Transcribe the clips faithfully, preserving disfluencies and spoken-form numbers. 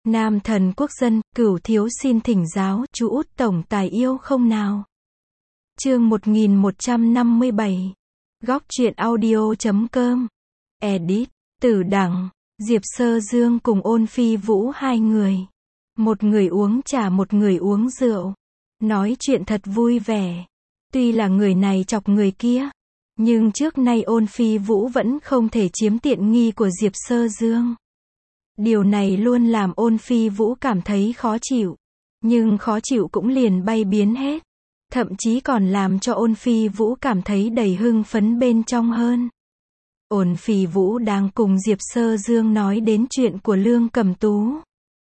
Nam thần quốc dân, cửu thiếu xin thỉnh giáo, chú út tổng tài yêu không nào? Chương một nghìn một trăm năm mươi bảy. Góc truyện audio chấm com. Edit. Tử Đằng, Diệp Sơ Dương cùng Ôn Phi Vũ hai người. Một người uống trà, một người uống rượu. Nói chuyện thật vui vẻ. Tuy là người này chọc người kia, nhưng trước nay Ôn Phi Vũ vẫn không thể chiếm tiện nghi của Diệp Sơ Dương. Điều này luôn làm Ôn Phi Vũ cảm thấy khó chịu. Nhưng khó chịu cũng liền bay biến hết. Thậm chí còn làm cho Ôn Phi Vũ cảm thấy đầy hưng phấn bên trong hơn. Ôn Phi Vũ đang cùng Diệp Sơ Dương nói đến chuyện của Lương Cẩm Tú.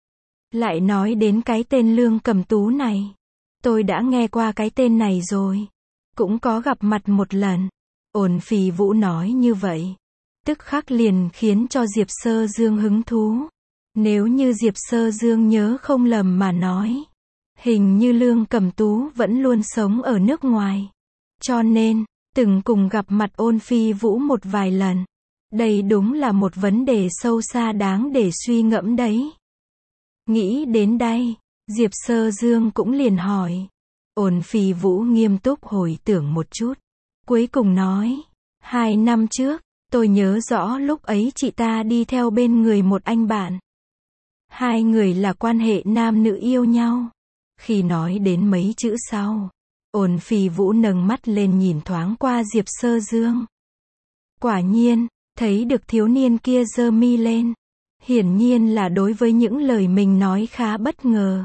Lại nói đến cái tên Lương Cẩm Tú này. Tôi đã nghe qua cái tên này rồi. Cũng có gặp mặt một lần. Ôn Phi Vũ nói như vậy. Tức khắc liền khiến cho Diệp Sơ Dương hứng thú. Nếu như Diệp Sơ Dương nhớ không lầm mà nói, hình như Lương Cẩm Tú vẫn luôn sống ở nước ngoài. Cho nên, từng cùng gặp mặt Ôn Phi Vũ một vài lần. Đây đúng là một vấn đề sâu xa đáng để suy ngẫm đấy. Nghĩ đến đây, Diệp Sơ Dương cũng liền hỏi. Ôn Phi Vũ nghiêm túc hồi tưởng một chút. Cuối cùng nói, hai năm trước, tôi nhớ rõ lúc ấy chị ta đi theo bên người một anh bạn. Hai người là quan hệ nam nữ yêu nhau. Khi nói đến mấy chữ sau, Ôn Phi Vũ nâng mắt lên nhìn thoáng qua Diệp Sơ Dương. Quả nhiên, thấy được thiếu niên kia giơ mi lên. Hiển nhiên là đối với những lời mình nói khá bất ngờ.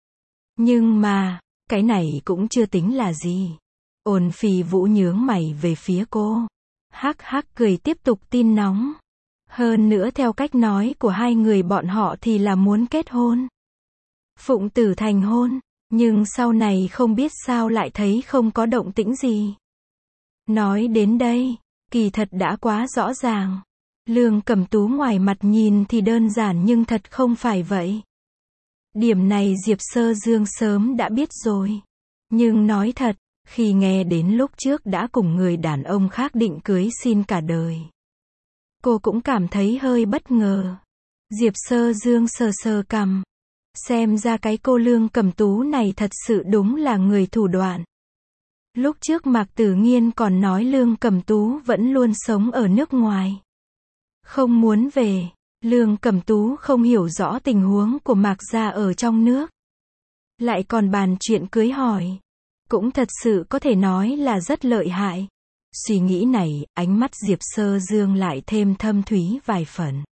Nhưng mà, cái này cũng chưa tính là gì. Ôn Phi Vũ nhướng mày về phía cô. Hắc hắc cười tiếp tục tin nóng. Hơn nữa theo cách nói của hai người bọn họ thì là muốn kết hôn. Phụng tử thành hôn. Nhưng sau này không biết sao lại thấy không có động tĩnh gì. Nói đến đây, kỳ thật đã quá rõ ràng. Lương Cẩm Tú ngoài mặt nhìn thì đơn giản nhưng thật không phải vậy. Điểm này Diệp Sơ Dương sớm đã biết rồi. Nhưng nói thật, khi nghe đến lúc trước đã cùng người đàn ông khác định cưới xin cả đời, cô cũng cảm thấy hơi bất ngờ. Diệp Sơ Dương sờ sờ cằm. Xem ra cái cô Lương Cẩm Tú này thật sự đúng là người thủ đoạn. Lúc trước Mạc Tử Nghiên còn nói Lương Cẩm Tú vẫn luôn sống ở nước ngoài. Không muốn về. Lương Cẩm Tú không hiểu rõ tình huống của Mạc gia ở trong nước. Lại còn bàn chuyện cưới hỏi. Cũng thật sự có thể nói là rất lợi hại. Suy nghĩ này, ánh mắt Diệp Sơ Dương lại thêm thâm thúy vài phần.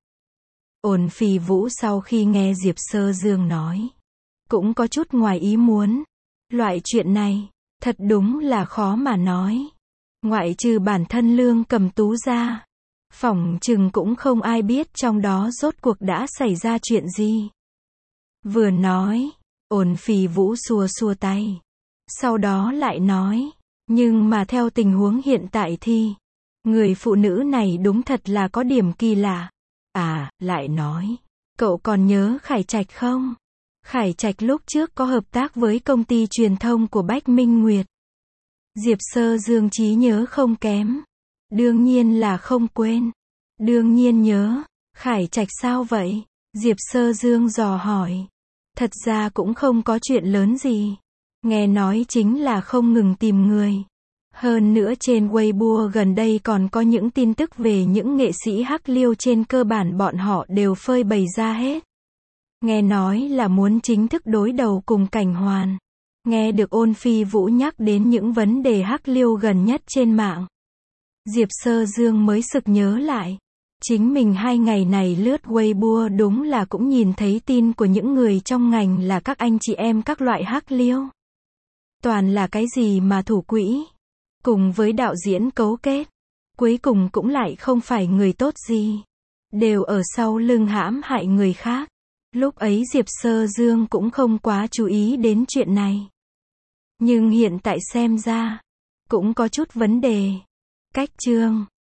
Ôn Phi Vũ sau khi nghe Diệp Sơ Dương nói, cũng có chút ngoài ý muốn. Loại chuyện này, thật đúng là khó mà nói. Ngoại trừ bản thân Lương Cẩm Tú ra, phỏng chừng cũng không ai biết trong đó rốt cuộc đã xảy ra chuyện gì. Vừa nói, Ôn Phi Vũ xua xua tay. Sau đó lại nói, nhưng mà theo tình huống hiện tại thì, người phụ nữ này đúng thật là có điểm kỳ lạ. À, lại nói, cậu còn nhớ Khải Trạch không? Khải Trạch lúc trước có hợp tác với công ty truyền thông của Bách Minh Nguyệt. Diệp Sơ Dương trí nhớ không kém. Đương nhiên là không quên. Đương nhiên nhớ. Khải Trạch sao vậy? Diệp Sơ Dương dò hỏi. Thật ra cũng không có chuyện lớn gì. Nghe nói chính là không ngừng tìm người. Hơn nữa trên Weibo gần đây còn có những tin tức về những nghệ sĩ hắc liêu, trên cơ bản bọn họ đều phơi bày ra hết. Nghe nói là muốn chính thức đối đầu cùng Cảnh Hoàn. Nghe được Ôn Phi Vũ nhắc đến những vấn đề hắc liêu gần nhất trên mạng, Diệp Sơ Dương mới sực nhớ lại. Chính mình hai ngày này lướt Weibo đúng là cũng nhìn thấy tin của những người trong ngành là các anh chị em các loại hắc liêu. Toàn là cái gì mà thủ quỹ, cùng với đạo diễn cấu kết, cuối cùng cũng lại không phải người tốt gì, đều ở sau lưng hãm hại người khác. Lúc ấy Diệp Sơ Dương cũng không quá chú ý đến chuyện này. Nhưng hiện tại xem ra, cũng có chút vấn đề. Cách chương